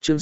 Chương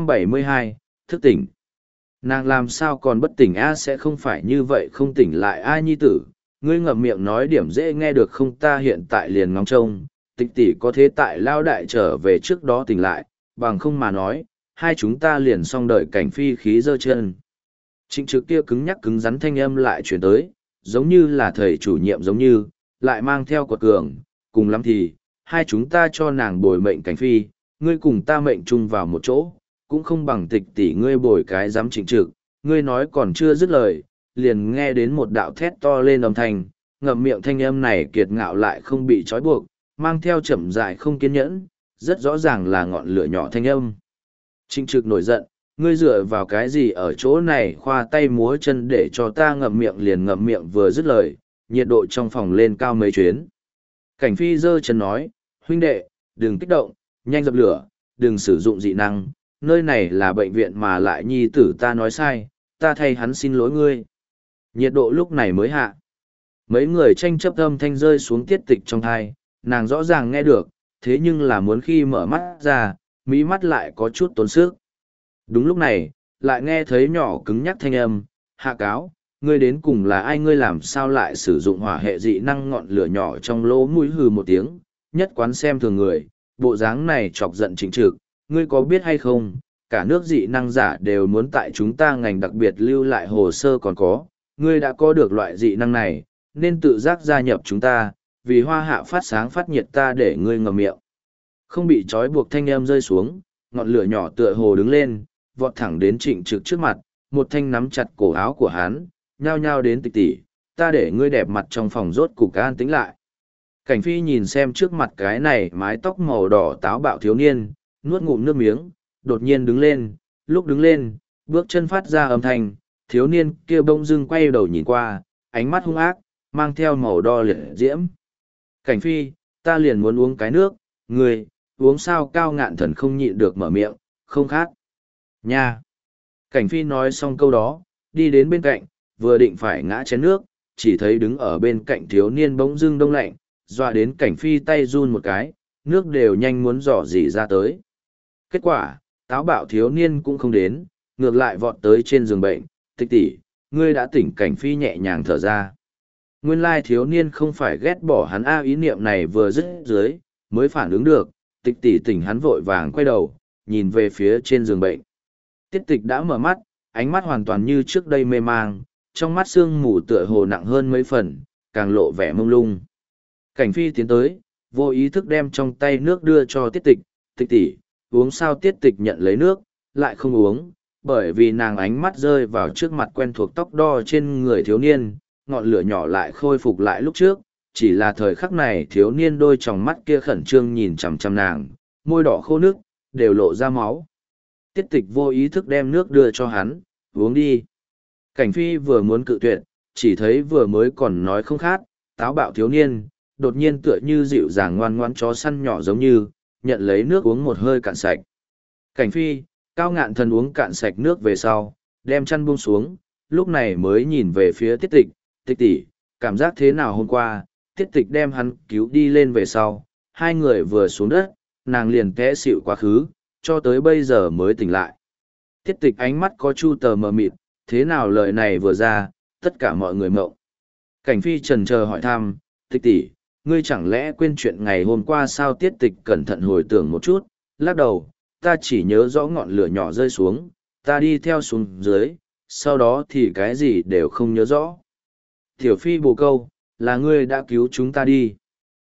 672, thức tỉnh. Nàng làm sao còn bất tỉnh a, sẽ không phải như vậy không tỉnh lại ai nhi tử, ngươi ngậm miệng nói điểm dễ nghe được không, ta hiện tại liền ngóng trông, tịch tỷ có thế tại lao đại trở về trước đó tỉnh lại, bằng không mà nói, hai chúng ta liền xong đợi cảnh phi khí giơ chân. Trịnh Trực kia cứng nhắc cứng rắn thanh âm lại chuyển tới, giống như là thầy chủ nhiệm giống như, lại mang theo quật cường, cùng lắm thì, hai chúng ta cho nàng bồi mệnh cảnh phi, ngươi cùng ta mệnh chung vào một chỗ, cũng không bằng tịch tỷ ngươi bồi cái dám. Trịnh Trực, ngươi nói còn chưa dứt lời, liền nghe đến một đạo thét to lên âm thanh, ngậm miệng thanh âm này kiệt ngạo lại không bị trói buộc, mang theo chậm dại không kiên nhẫn, rất rõ ràng là ngọn lửa nhỏ thanh âm. Trịnh Trực nổi giận, ngươi dựa vào cái gì ở chỗ này khoa tay múa chân để cho ta ngậm miệng, liền ngậm miệng vừa dứt lời, nhiệt độ trong phòng lên cao mấy chuyến. Cảnh phi giơ chân nói, huynh đệ, đừng kích động, nhanh dập lửa, đừng sử dụng dị năng, nơi này là bệnh viện mà lại nhi tử ta nói sai, ta thay hắn xin lỗi ngươi. Nhiệt độ lúc này mới hạ. Mấy người tranh chấp âm thanh rơi xuống tiết tịch trong thai, nàng rõ ràng nghe được, thế nhưng là muốn khi mở mắt ra, mí mắt lại có chút tốn sức. Đúng lúc này, lại nghe thấy nhỏ cứng nhắc thanh âm, hạ cáo, ngươi đến cùng là ai, ngươi làm sao lại sử dụng hỏa hệ dị năng, ngọn lửa nhỏ trong lỗ mũi hừ một tiếng, nhất quán xem thường người, bộ dáng này chọc giận Trịnh Trực, ngươi có biết hay không, cả nước dị năng giả đều muốn tại chúng ta ngành đặc biệt lưu lại hồ sơ còn có, ngươi đã có được loại dị năng này, nên tự giác gia nhập chúng ta, vì hoa hạ phát sáng phát nhiệt ta để ngươi ngậm miệng. Không bị trói buộc thanh âm rơi xuống, ngọn lửa nhỏ tựa hồ đứng lên, vọt thẳng đến Trịnh Trực trước mặt, một thanh nắm chặt cổ áo của hắn, nhao nhao đến tịch tỷ, ta để ngươi đẹp mặt trong phòng rốt cục an tĩnh lại. Cảnh phi nhìn xem trước mặt cái này mái tóc màu đỏ táo bạo thiếu niên, nuốt ngụm nước miếng, đột nhiên đứng lên, lúc đứng lên, bước chân phát ra âm thanh, thiếu niên kia bỗng dưng quay đầu nhìn qua, ánh mắt hung ác, mang theo màu đo liệt diễm. Cảnh phi, ta liền muốn uống cái nước, ngươi, uống sao? Cao Ngạn Thần không nhịn được mở miệng, không khát. Nha! Cảnh phi nói xong câu đó, đi đến bên cạnh, vừa định phải ngã chén nước, chỉ thấy đứng ở bên cạnh thiếu niên bỗng dưng đông lạnh, dọa đến cảnh phi tay run một cái, nước đều nhanh muốn rỏ rỉ ra tới. Kết quả, táo bạo thiếu niên cũng không đến, ngược lại vọt tới trên giường bệnh, tịch tỷ, ngươi đã tỉnh. Cảnh phi nhẹ nhàng thở ra. Nguyên lai thiếu niên không phải ghét bỏ hắn a, ý niệm này vừa dứt dưới, mới phản ứng được, tịch tỷ tỉnh, hắn vội vàng quay đầu, nhìn về phía trên giường bệnh. Tiết tịch đã mở mắt, ánh mắt hoàn toàn như trước đây mê mang, trong mắt sương mù tựa hồ nặng hơn mấy phần, càng lộ vẻ mông lung. Cảnh phi tiến tới, vô ý thức đem trong tay nước đưa cho tiết tịch, tịch tỷ, uống sao? Tiết tịch nhận lấy nước, lại không uống, bởi vì nàng ánh mắt rơi vào trước mặt quen thuộc tóc đo trên người thiếu niên, ngọn lửa nhỏ lại khôi phục lại lúc trước, chỉ là thời khắc này thiếu niên đôi tròng mắt kia khẩn trương nhìn chằm chằm nàng, môi đỏ khô nước, đều lộ ra máu. Tiết tịch vô ý thức đem nước đưa cho hắn, uống đi. Cảnh phi vừa muốn cự tuyệt, chỉ thấy vừa mới còn nói không khát, táo bạo thiếu niên, đột nhiên tựa như dịu dàng ngoan ngoãn chó săn nhỏ giống như, nhận lấy nước uống một hơi cạn sạch. Cảnh phi, Cao Ngạn Thần uống cạn sạch nước về sau, đem chăn buông xuống, lúc này mới nhìn về phía tiết tịch, tịch tỷ, cảm giác thế nào hôm qua? Tiết tịch đem hắn cứu đi lên về sau, hai người vừa xuống đất, nàng liền té xịu quá khứ, cho tới bây giờ mới tỉnh lại. Tiết tịch ánh mắt có chu tờ mờ mịt, thế nào lời này vừa ra, tất cả mọi người mộng. Cảnh phi trần chờ hỏi thăm, tịch tỷ, ngươi chẳng lẽ quên chuyện ngày hôm qua sao? Tiết tịch cẩn thận hồi tưởng một chút, lắc đầu, ta chỉ nhớ rõ ngọn lửa nhỏ rơi xuống, ta đi theo xuống dưới, sau đó thì cái gì đều không nhớ rõ. Tiểu phi bồ câu, là ngươi đã cứu chúng ta đi.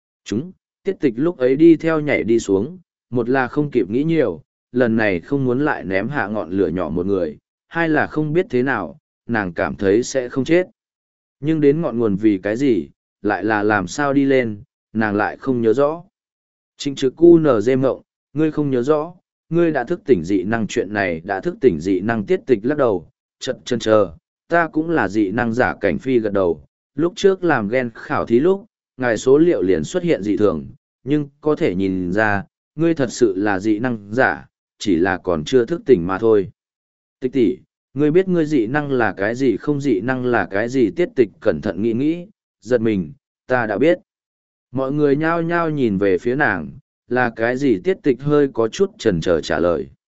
Tiết tịch lúc ấy đi theo nhảy đi xuống, một là không kịp nghĩ nhiều, lần này không muốn lại ném hạ ngọn lửa nhỏ một người, hai là không biết thế nào, nàng cảm thấy sẽ không chết. Nhưng đến ngọn nguồn vì cái gì, lại là làm sao đi lên, nàng lại không nhớ rõ. Trịnh Trực cu nở dê mộng, ngươi không nhớ rõ, ngươi đã thức tỉnh dị năng, chuyện này đã thức tỉnh dị năng. Tiết tịch lắc đầu, chật chân chờ, ta cũng là dị năng giả. Cảnh phi gật đầu, lúc trước làm gen khảo thí lúc, ngài số liệu liền xuất hiện dị thường, nhưng có thể nhìn ra, ngươi thật sự là dị năng giả, chỉ là còn chưa thức tỉnh mà thôi. Tịch tỷ, ngươi biết ngươi dị năng là cái gì không? Dị năng là cái gì? Tiết tịch cẩn thận nghĩ nghĩ, giật mình, ta đã biết. Mọi người nhao nhao nhìn về phía nàng, là cái gì? Tiết tịch hơi có chút chần chờ trả lời.